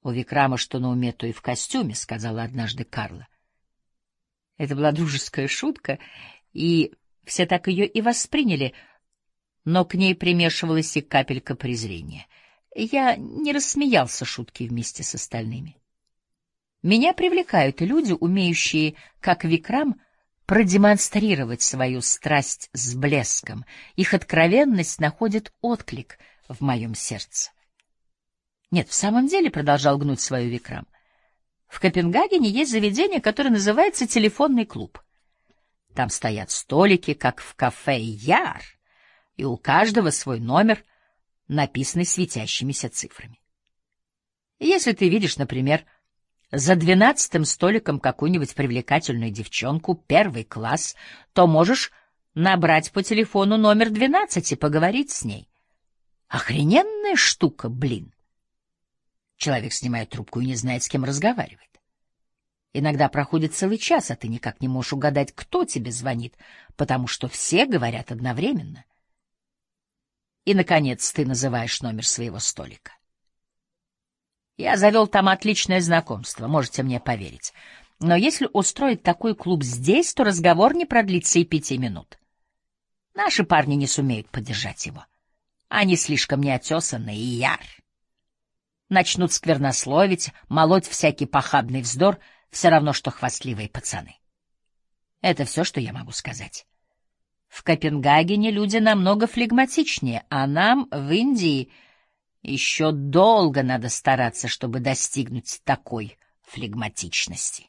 — У Викрама что на уме, то и в костюме, — сказала однажды Карла. Это была дружеская шутка, и все так ее и восприняли, но к ней примешивалась и капелька презрения. Я не рассмеялся шутке вместе с остальными. Меня привлекают люди, умеющие, как Викрам, продемонстрировать свою страсть с блеском. Их откровенность находит отклик в моем сердце. Нет, в самом деле, — продолжал гнуть свою Викрам, — в Копенгагене есть заведение, которое называется «Телефонный клуб». Там стоят столики, как в кафе «Яр», и у каждого свой номер, написанный светящимися цифрами. Если ты видишь, например, за 12-м столиком какую-нибудь привлекательную девчонку, первый класс, то можешь набрать по телефону номер 12 и поговорить с ней. Охрененная штука, блин. Человек снимает трубку и не знает, с кем разговаривает. Иногда проходит целый час, а ты никак не можешь угадать, кто тебе звонит, потому что все говорят одновременно. И, наконец, ты называешь номер своего столика. Я завел там отличное знакомство, можете мне поверить. Но если устроить такой клуб здесь, то разговор не продлится и 5 минут. Наши парни не сумеют поддержать его. Они слишком неотесанные и яр. Начнут сквернословить, молоть всякий похабный вздор, все равно, что хвастливые пацаны. Это все, что я могу сказать. В Копенгагене люди намного флегматичнее, а нам в Индии еще долго надо стараться, чтобы достигнуть такой флегматичности.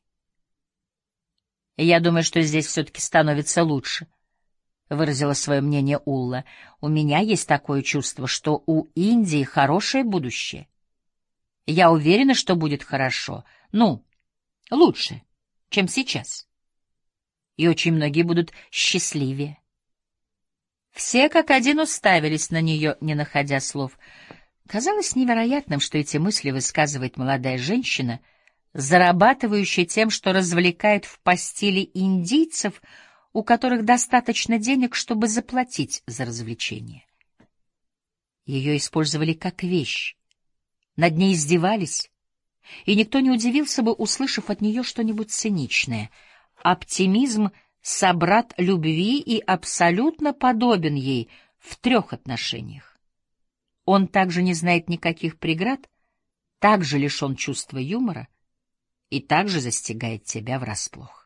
Я думаю, что здесь все-таки становится лучше, — выразила свое мнение Улла. У меня есть такое чувство, что у Индии хорошее будущее. Я уверена, что будет хорошо. Ну, лучше, чем сейчас. И очень многие будут счастливее. Все как один уставились на нее, не находя слов. Казалось невероятным, что эти мысли высказывает молодая женщина, зарабатывающая тем, что развлекает в постели индийцев, у которых достаточно денег, чтобы заплатить за развлечение. Ее использовали как вещь, над ней издевались, и никто не удивился бы, услышав от нее что-нибудь циничное. Оптимизм — собрат любви и абсолютно подобен ей в 3 отношениях. Он также не знает никаких преград, также лишен чувства юмора и также застигает тебя врасплох.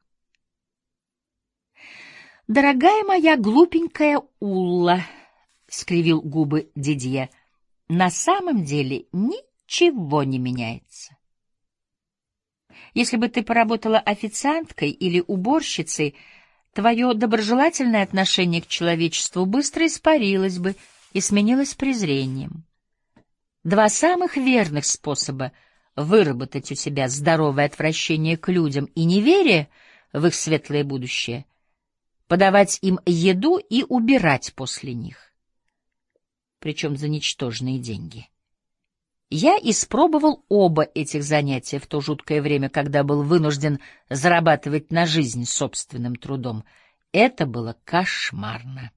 «Дорогая моя глупенькая Улла», — скривил губы Дидье, — «на самом деле ничего не меняется. Если бы ты поработала официанткой или уборщицей, твое доброжелательное отношение к человечеству быстро испарилось бы и сменилось презрением. 2 самых верных способа выработать у себя здоровое отвращение к людям и неверие в их светлое будущее — подавать им еду и убирать после них, причем за ничтожные деньги. Я испробовал оба этих занятия в то жуткое время, когда был вынужден зарабатывать на жизнь собственным трудом. Это было кошмарно.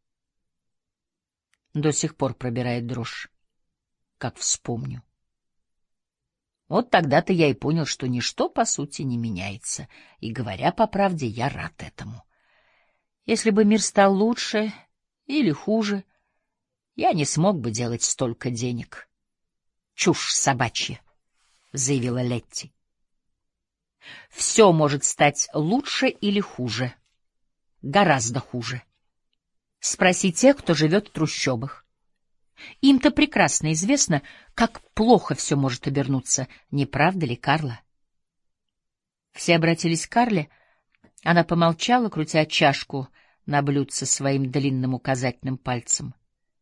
До сих пор пробирает дрожь, как вспомню. Вот тогда-то я и понял, что ничто, по сути, не меняется, и, говоря по правде, я рад этому. Если бы мир стал лучше или хуже, я не смог бы делать столько денег. «Чушь собачья», — заявила Летти. «Все может стать лучше или хуже. Гораздо хуже. Спроси тех, кто живет в трущобах. Им-то прекрасно известно, как плохо все может обернуться, не правда ли, Карла?» Все обратились к Карле. Она помолчала, крутя чашку на блюдце своим длинным указательным пальцем.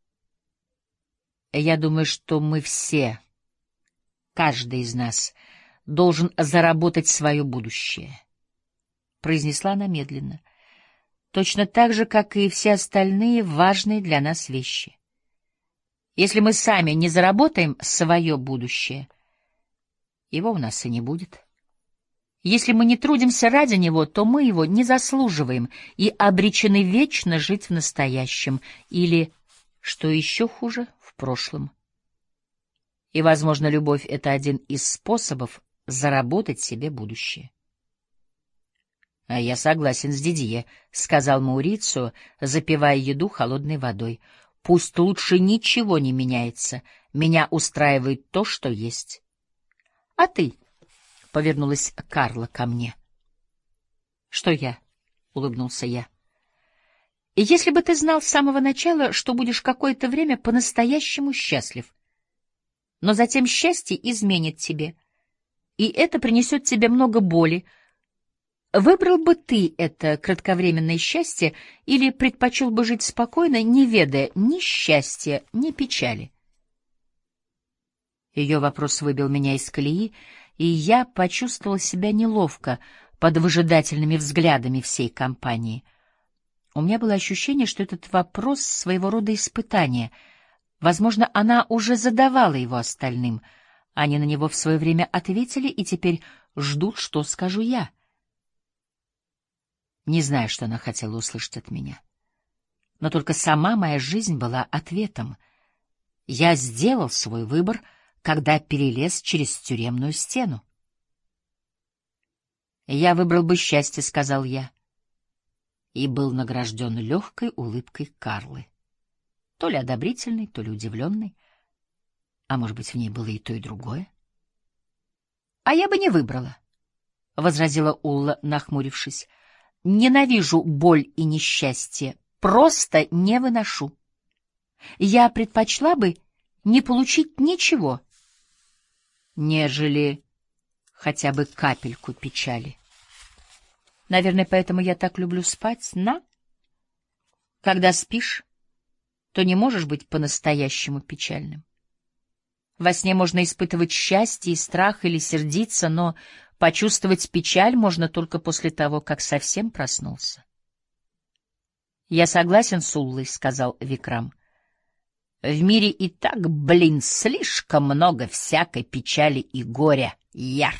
«Я думаю, что мы все, каждый из нас, должен заработать свое будущее», — произнесла она медленно, — «точно так же, как и все остальные важные для нас вещи. Если мы сами не заработаем свое будущее, его у нас и не будет. Если мы не трудимся ради него, то мы его не заслуживаем и обречены вечно жить в настоящем или, что еще хуже, в прошлом. И, возможно, любовь — это один из способов заработать себе будущее. — А я согласен с Дидье, — сказал Маурицио, запивая еду холодной водой. — Пусть лучше ничего не меняется. Меня устраивает то, что есть. — А ты? — повернулась Карла ко мне. — Что я? — улыбнулся я. — Если бы ты знал с самого начала, что будешь какое-то время по-настоящему счастлив, но затем счастье изменит тебе, и это принесет тебе много боли, выбрал бы ты это кратковременное счастье или предпочел бы жить спокойно, не ведая ни счастья, ни печали? Ее вопрос выбил меня из колеи, и я почувствовал себя неловко под выжидательными взглядами всей компании. У меня было ощущение, что этот вопрос — своего рода испытание. Возможно, она уже задавала его остальным. Они на него в свое время ответили и теперь ждут, что скажу я. Не знаю, что она хотела услышать от меня. Но только сама моя жизнь была ответом. Я сделал свой выбор, когда перелез через тюремную стену. «Я выбрал бы счастье», — сказал я, и был награжден легкой улыбкой Карлы, то ли одобрительной, то ли удивленной, а может быть, в ней было и то, и другое. «А я бы не выбрала», — возразила Улла, нахмурившись. «Ненавижу боль и несчастье, просто не выношу. Я предпочла бы не получить ничего, нежели хотя бы капельку печали. Наверное, поэтому я так люблю спать, Когда спишь, то не можешь быть по-настоящему печальным. Во сне можно испытывать счастье и страх или сердиться, но почувствовать печаль можно только после того, как совсем проснулся. — Я согласен с Уллой, — сказал Викрам. — В мире и так, слишком много всякой печали и горя, Яр.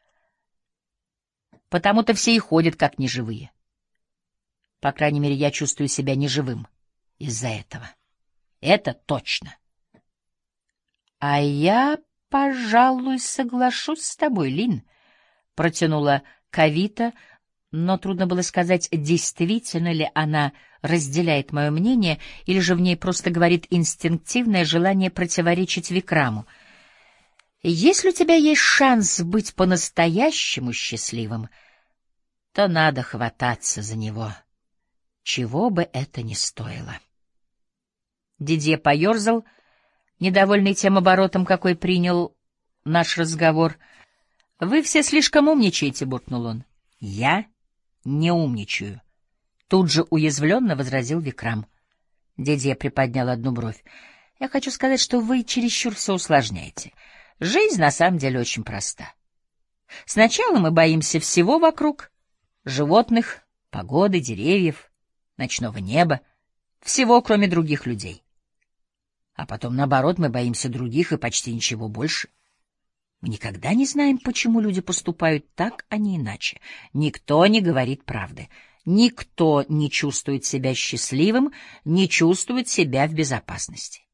Потому-то все и ходят как неживые. По крайней мере, я чувствую себя неживым из-за этого. Это точно. — А я, пожалуй, соглашусь с тобой, Лин, — протянула Кавита, но трудно было сказать, действительно ли она разделяет мое мнение, или же в ней просто говорит инстинктивное желание противоречить Викраму. Если у тебя есть шанс быть по-настоящему счастливым, то надо хвататься за него, чего бы это ни стоило. Дидье поерзал, недовольный тем оборотом, какой принял наш разговор. — Вы все слишком умничаете, — буркнул он. — Я не умничаю. Тут же уязвленно возразил Викрам. Дидье приподнял одну бровь. — Я хочу сказать, что вы чересчур все усложняете. Жизнь на самом деле очень проста. Сначала мы боимся всего вокруг — животных, погоды, деревьев, ночного неба, всего, кроме других людей. А потом, наоборот, мы боимся других и почти ничего больше. Мы никогда не знаем, почему люди поступают так, а не иначе. Никто не говорит правды. Никто не чувствует себя счастливым, не чувствует себя в безопасности.